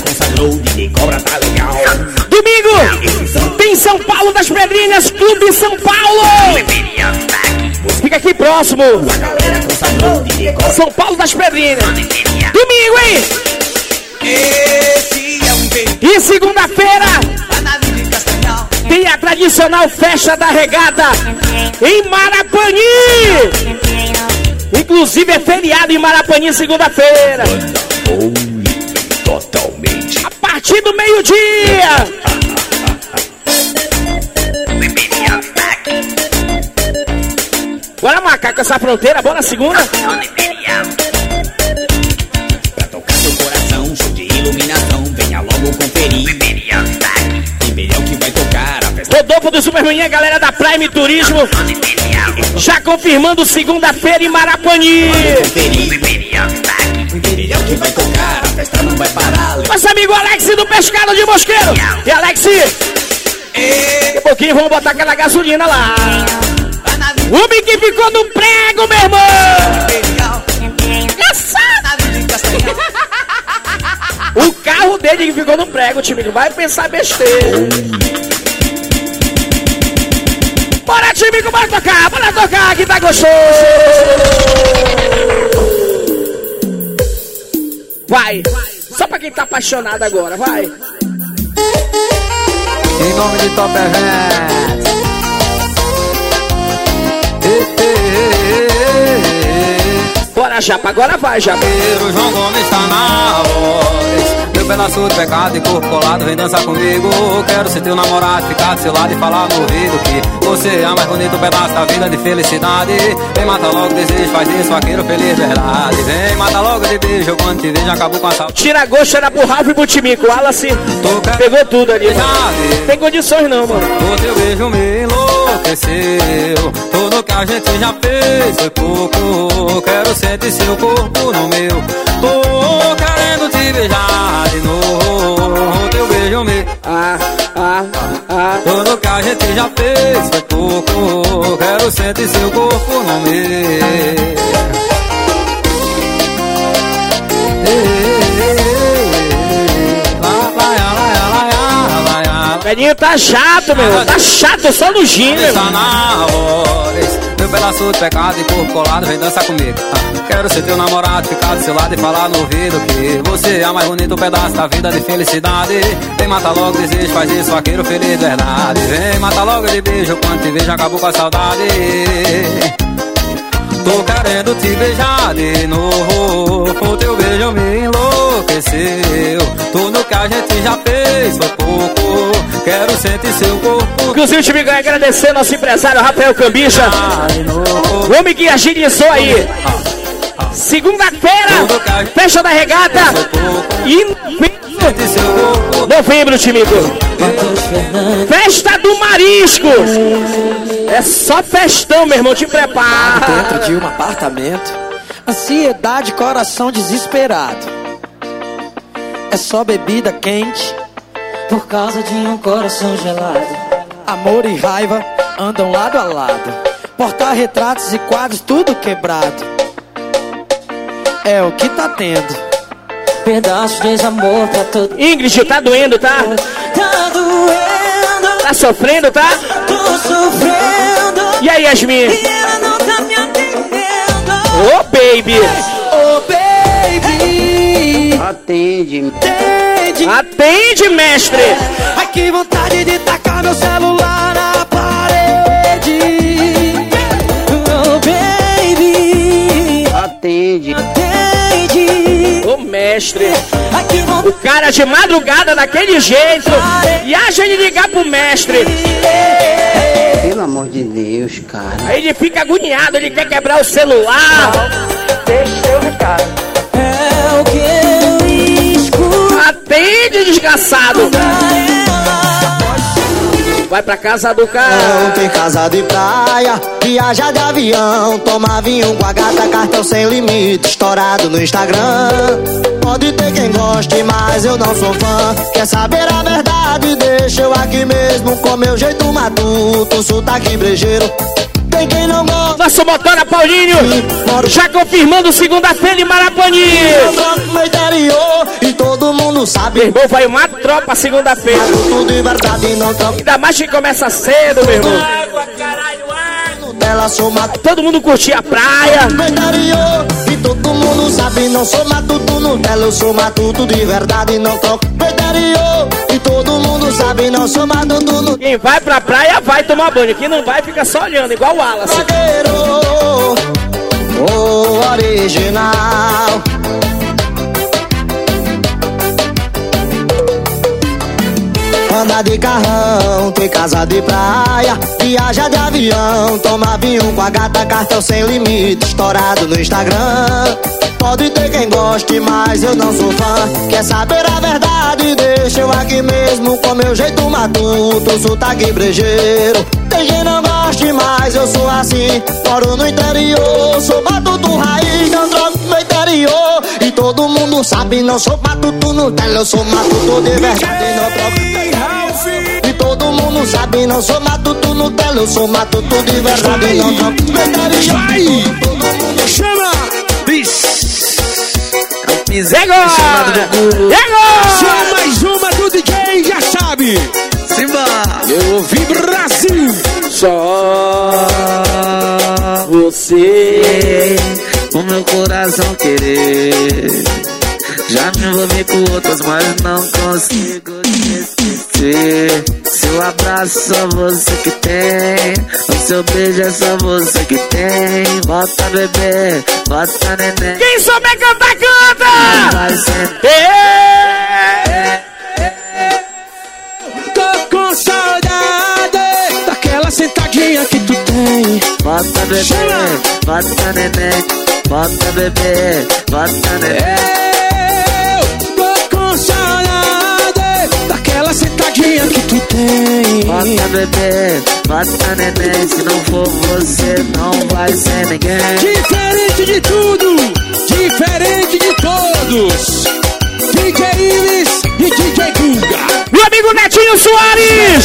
Domingo tem São Paulo das Pedrinhas, Clube São Paulo. Fica aqui próximo. São Paulo das Pedrinhas. Domingo, hein? E segunda-feira tem a tradicional festa da regata em Marapani. Inclusive é feriado em Marapani segunda-feira. Totalmente. A partir do meio-dia. Bora marcar com essa fronteira, bora segunda. Pra tocar seu coração, show de iluminação, venha logo conferir. Imperial que vai tocar a festa. Rodolfo do Supermanhã, galera da Prime Turismo, já confirmando segunda-feira em Marapani. Imperial que vai tocar, a festa não vai parar. Nosso amigo Alex do Pescado de Mosqueiro. E Alex, daqui a pouquinho vamos botar aquela gasolina lá. O Mickey ficou no prego, meu irmão. O carro dele que ficou no prego, time, não vai pensar besteira. Bora, time, bora tocar, bora tocar, que tá gostoso. Vai, só pra quem tá apaixonado agora, vai. Em nome de Top Event. Bora, Japa, agora vai, Japa. O João Gomes tá na voz. Meu pedaço de pecado e corpo colado, vem dançar comigo. Quero ser teu namorado, ficar do seu lado e falar no ouvido que você é a mais bonito pedaço da vida de felicidade. Vem, mata logo o desejo, faz isso, vaqueiro feliz, verdade. Vem, mata logo de beijo, quando te vejo acabou com a saudade. Tira gosto, era pro Ralph e pro Timico. O Wallace pegou tudo ali, mano. Tem condições não, mano. O teu beijo me enlouqueceu. Tudo que a gente já fez foi pouco. Quero sentir seu corpo no meu. Tô querendo te beijar de novo. O teu beijo me Ah, ah, ah. Tudo que a gente já fez foi pouco. Quero sentir seu corpo no meu. Velhinho tá chato, meu. Tá chato, só no gin, meu. Meu pedaço de pecado e corpo colado, vem dançar comigo. Ah, quero ser teu namorado, ficar do seu lado e falar no ouvido que você é o mais bonito pedaço da vida de felicidade. Vem, mata logo o desejo, faz isso, vaqueiro feliz, verdade. Vem, mata logo de beijo, quando te vejo acabou com a saudade. Tô querendo te beijar de novo. O teu beijo me enlouqueceu. Tudo que a gente já fez foi pouco. Quero sentir seu corpo. Inclusive, o time vai agradecer nosso empresário Rafael Cambicha. O homem que agilizou aí. Segunda-feira, festa da regata. E novembro, Timico. Festa do Marisco. É só festão, meu irmão, te prepara. Dentro de um apartamento, ansiedade, coração desesperado. É só bebida quente por causa de um coração gelado. Amor e raiva andam lado a lado. Porta-retratos e quadros tudo quebrado. É o que tá tendo. Pedaço de desamor pra todo. Ingrid, tá doendo, tá? Tá doendo. Tá sofrendo, tá? Tô sofrendo. E aí, Yasmin? E ela não tá me atendendo. Ô, oh, baby. Ô, oh, baby. Atende. Atende. Atende, mestre. Ai, que vontade de tacar meu celular na parede. Oh, baby. Atende. Atende. Ô, oh, mestre. O cara de madrugada daquele jeito. E acha ele ligar pro mestre. Pelo amor de Deus, cara. Aí ele fica agoniado, ele quer quebrar o celular. Deixa eu ficar. É o que eu escuto. Atende, desgraçado. Vai pra casa do cara. Tem casa de praia, viaja de avião, toma vinho com a gata, cartão sem limite, estourado no Instagram. Pode ter quem goste, mas eu não sou fã. Quer saber a verdade? Deixa eu aqui mesmo com meu jeito matuto, sotaque brejeiro. Tem quem não gosta. Nosso motora Paulinho já confirmando segunda-feira em Marapani. No interior e todo mundo sabe. Meu irmão, vai uma tropa segunda-feira. Tudo de verdade não troca. Ainda mais que começa cedo, meu irmão. Ela sou mato. Todo mundo curtia a praia. No interior e todo mundo sabe. Não sou matuto no tela, eu sou matuto de verdade não troco. No interior e todo mundo sabe. Não sou matuto no. Quem vai pra praia vai tomar banho. Quem não vai fica só olhando, igual o Wallace. O original. Anda de carrão, tem casa de praia, viaja de avião, toma vinho com a gata, cartão sem limite, estourado no Instagram. Pode ter quem goste, mas eu não sou fã. Quer saber a verdade? Deixa eu aqui mesmo com meu jeito matuto, sotaque brejeiro. Tem quem não goste, mas eu sou assim. Moro no interior, sou matuto raiz, não troco no interior. E todo mundo sabe, não sou matuto no tela, eu sou matuto de verdade, não troco. E todo mundo sabe, não sou matuto no tela, eu sou matuto de verdade, não troco no interior. Todo mundo chama! Zego! Zego! Só mais uma do D J, já sabe! Simba! Eu ouvi Brasil! Só você, o meu coração querer. Já me envolvi com outras, mas não consigo te esquecer. Seu abraço só você que tem, o seu beijo é só você que tem. Bota bebê, bota neném. Quem souber cantar, canta! Vai ser... Tô com saudade daquela sentadinha que tu tem. Bota bebê, bota neném. Bota bebê, bota neném. Saudade daquela sentadinha que tu tem. Bota bebê, bota neném. Se não for você, não vai ser ninguém. Diferente de tudo, diferente de todos. D J Iris e D J Guga. Meu amigo Netinho Soares.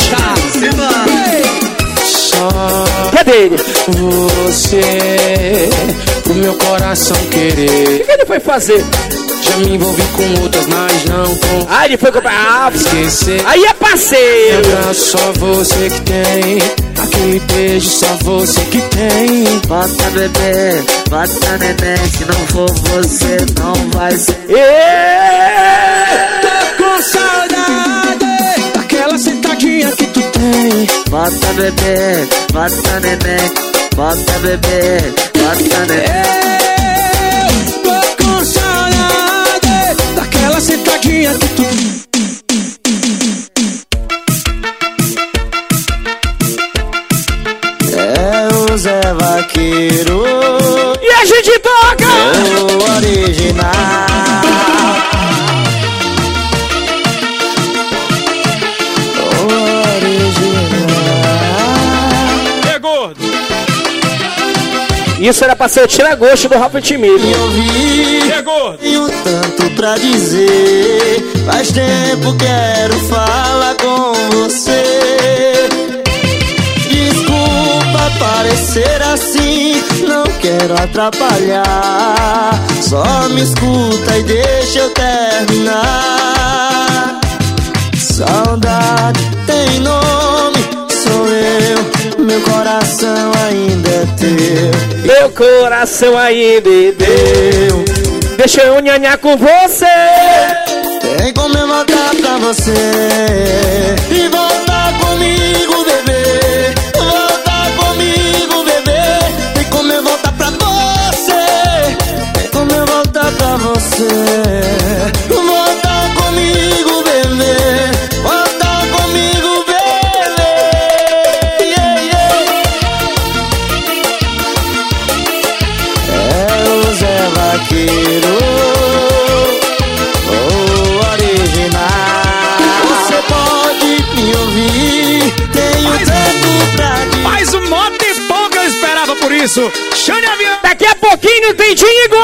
Só cadê ele? Você, o meu coração querer. O que, que ele foi fazer? Já me envolvi com outras, mas não com... Ah, ele foi comprar... Ah, esquecer. Aí é parceiro. Só você que tem. Aquele beijo só você que tem. Bota bebê, bota neném. Se não for você, não vai ser. Yeah! Tô com saudade daquela sentadinha que tu tem. Bota bebê, bota neném. Bota bebê, bota neném. Daquela sentadinha que tu... É o Zé Vaqueiro e a gente toca! É o original. O original. É gordo. Isso era pra ser o tira-gosto do Ralph Timido. Eu vi, é gordo. Tenho tanto pra dizer. Faz tempo quero falar com você. Desculpa parecer assim, não quero atrapalhar. Só me escuta e deixa eu terminar. Saudade tem nome, sou eu. Meu coração ainda é teu. Meu coração ainda é teu. Deixa eu nhanhar com você. Tem como eu voltar pra você e voltar comigo, bebê. Voltar comigo, bebê. Tem como eu voltar pra você. Tem como eu voltar pra você. Voltar comigo, bebê. Voltar comigo, bebê. Yeah, yeah. É o Zé Vaqueiro. Por isso, Xande Avião. Daqui a pouquinho tem Dingo.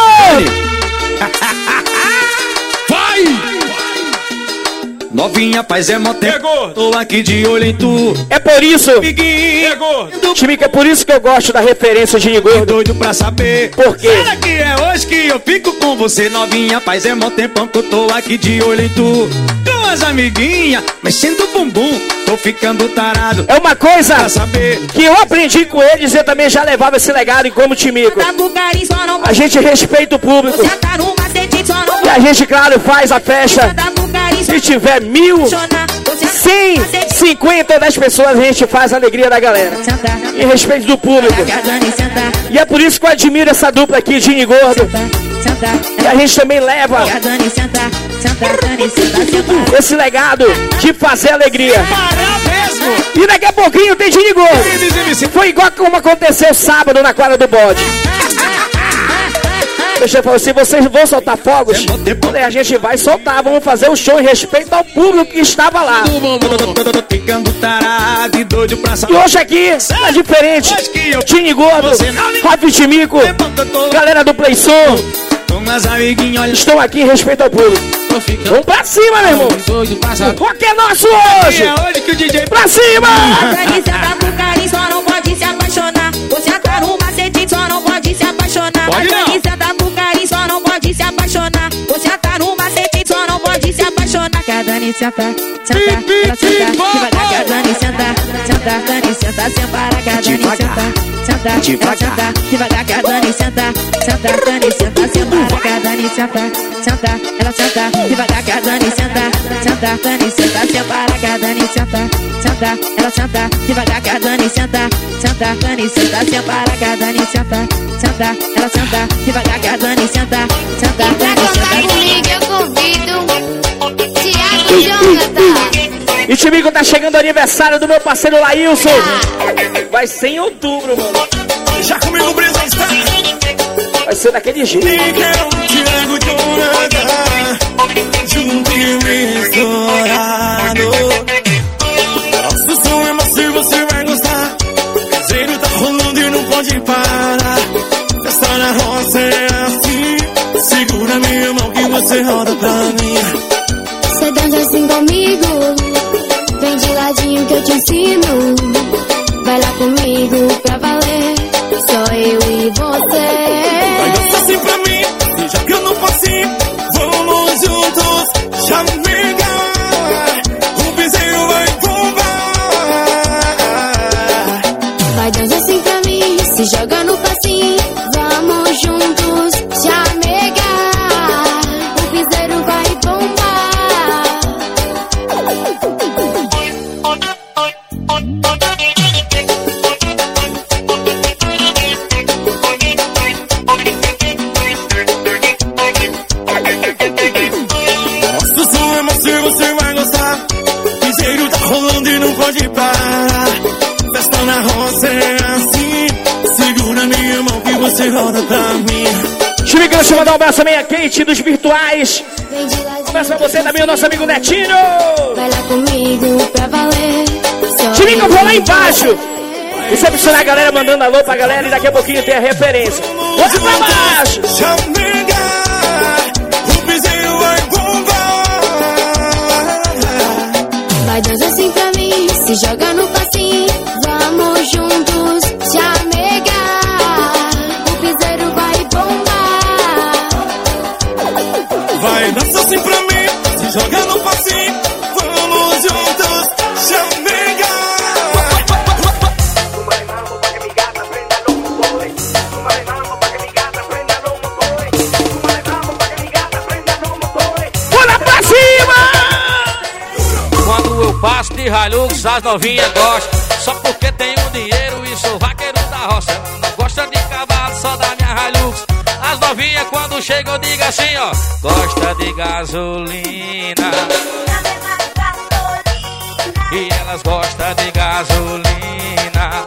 Vai! Novinha, paz é motel. Tô aqui de olho em tu. É por isso. Chimica, é por isso que eu gosto da referência de Dingo. Doido pra saber. Por quê? Será que é hoje que eu fico com você? Novinha, paz é mó tempão que eu tô aqui de olho em tu. Com as amiguinhas, mexendo o bumbum. Tô ficando tarado. É uma coisa pra saber. Que eu aprendi com eles e eu também já levava esse legado em como Timico. A gente respeita o público. E a gente, claro, faz a festa. Se tiver mil, cem, cinquenta ou dez pessoas, a gente faz a alegria da galera. Em respeito do público. E é por isso que eu admiro essa dupla aqui, Dinho e Gordo. E a gente também leva esse legado de fazer alegria. E daqui a pouquinho tem Dinho e Gordo. Foi igual como aconteceu sábado na quadra do bode. Deixa eu falar, se vocês vão soltar fogos, a gente vai soltar, vamos fazer um show em respeito ao público que estava lá. E hoje aqui é diferente. Dinho e Gordo, Rafa Timico, galera do Playson, estão aqui em respeito ao público. Vamos pra cima, meu irmão. O que é nosso hoje? Pra cima! Só não pode se apaixonar. Você tá no macete, só não pode se apaixonar. Só não pode se apaixonar. Você tá no macete, só não pode se apaixonar. Que a Dani senta, senta, ela senta, que vai dar que a Dani Dani, senta, senta, Dani, senta, sem parar que a Dani senta, senta, ela senta, devagar que a Dani senta, senta, Dani, senta, sem parar que a Dani senta, senta, ela senta, devagar que a Dani senta, senta, Dani, senta, sem parar que a Dani senta, senta, ela senta, devagar que a Dani senta, senta, Dani, senta, sem parar que a Dani senta, senta, ela senta, devagar que a Dani senta, senta, Dani, senta. Comigo eu convido Thiago Jonathan. E Timico, tá chegando o aniversário do meu parceiro Laílson. Vai ser em outubro, mano. Já comigo, Brisa está. Vai ser daquele jeito. Thiago Jonathan, junto e misturado. Nosso som é macio, você vai gostar. O piseiro tá rolando e não pode parar. Festa na roça é assim. Segura minha mão que você roda pra mim. Cê dança assim comigo, vem de ladinho que eu te ensino. Vai lá comigo pra valer, só eu e você. Vai dançar assim pra mim, já que eu não posso ir. Vamos juntos, chamiga. O piseiro vai bombar. Vai dançar assim pra mim, se joga no passinho. Vamos juntos, chamega. O piseiro vai bombar. Nosso som é macio, você vai gostar. Piseiro tá rolando e não pode parar. Festa na roça é assim. Segura minha mão que você roda pra mim. Timico, deixa eu mandar um abraço também a Kate dos virtuais. Um abraço pra você também, o nosso amigo Netinho. Vai lá comigo pra valer. Timico, eu vou lá embaixo. E sempre será a galera mandando alô pra galera e daqui a pouquinho tem a referência. Outro pra baixo. Chamiga, o piseiro vai bombar. Vai dançar assim pra mim, se joga no passinho. Vamos juntos, chamega. O piseiro vai bombar. Vai dançar assim pra mim, se joga no passinho. Vamos juntos, chamiga. Bora pra cima! Quando eu passo de Hilux, as novinhas gostam. Só porque tenho dinheiro e sou vaqueiro da roça. Não gosta de cavalo, só da minha Hilux. As novinhas quando chegam eu digo assim, ó. Gosta de gasolina. E elas gostam de gasolina.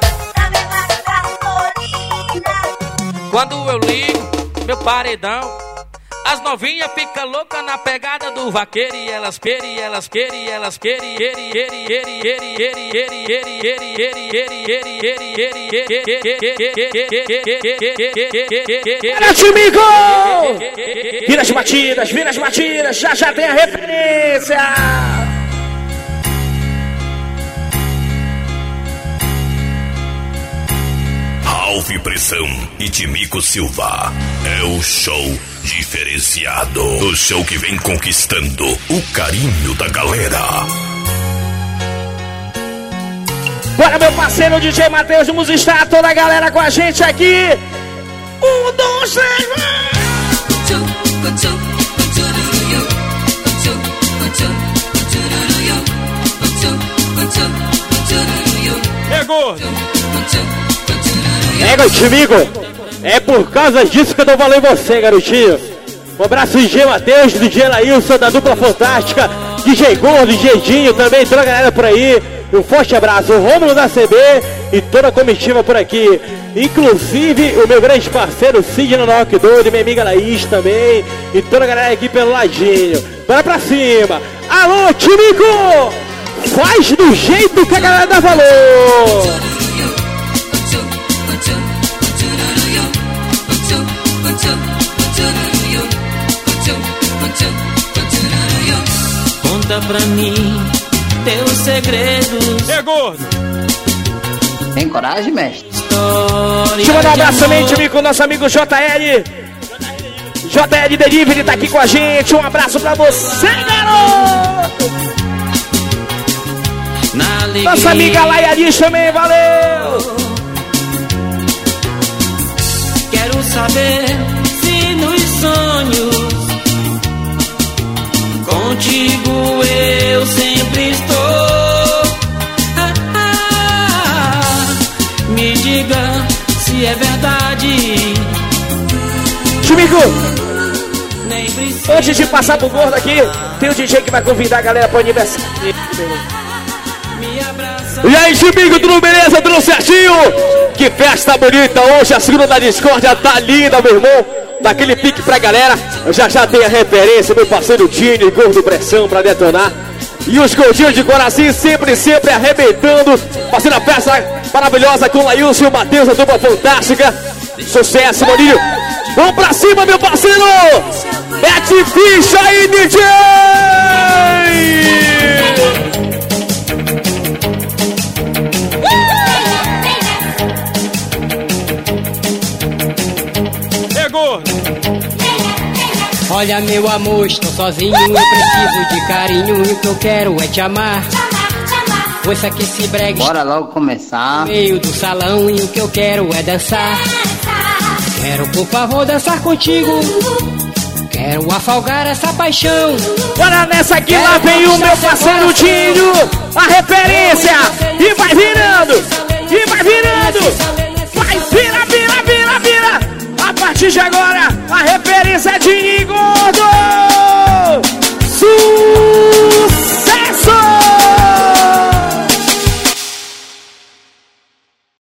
Quando eu ligo meu paredão, as novinhas ficam loucas na pegada do vaqueiro. E elas querem, elas querem, elas querem, querem, querem, querem, querem, querem, querem, querem, querem. Olha, Timico! Vira as batidas, vira as batidas, já já tem a referência. Alve Pressão e Timico Silva. É o show diferenciado. O show que vem conquistando o carinho da galera. Bora, meu parceiro D J Matheus de Musistar, toda a galera com a gente aqui. Um, dois, três, vai! É gordo! É, Timico, é por causa disso que eu dou valor em você, garotinho. Um abraço D J Matheus, D J Laílson, da dupla fantástica, D J Gordo, D J Dinho, também toda a galera por aí. Um forte abraço, o Rômulo da C B e toda a comitiva por aqui. Inclusive o meu grande parceiro Sidney Nock Doido, minha amiga Laís também. E toda a galera aqui pelo ladinho. Bora pra cima! Alô, Timico! Faz do jeito que a galera dá valor! Conta pra mim teus segredos. É gordo! Tem coragem, mestre? Deixa eu mandar um abraço também, Timico, nosso amigo J L. J L Delivery tá aqui com a gente. Um abraço pra você, garoto! na alegria. Nossa amiga Laia diz também, valeu! Quero saber se nos sonhos contigo eu sempre estou. Ah, ah, me diga se é verdade. Chimico, antes de passar pro gordo aqui, tem o D J que vai convidar a galera pro aniversário. E aí, Chimico, tudo beleza? Tudo certinho? Que festa bonita hoje, a segunda da discórdia tá linda, meu irmão. Daquele pique pra galera. Eu já já tenho a referência, meu parceiro Tini, gordo pressão pra detonar. E os gordinhos de Coraci sempre, sempre arrebentando, fazendo a festa maravilhosa com o Lailson e o Matheus, a dupla fantástica. Sucesso, maninho. Vamos pra cima, meu parceiro! Mete ficha aí, D J! Pegou! Olha, meu amor, estou sozinho, eu preciso de carinho e o que eu quero é te amar. Ouça que esse brega Bora logo começar. no meio do salão e o que eu quero é dançar. Quero, por favor, dançar contigo. Quero afogar essa paixão. Bora nessa aqui, lá vem o meu parceiro Dinho, a referência. E vai virando, e vai virando. Vai, vira, vira, vira, vira. A partir de agora, a referência é Dinho.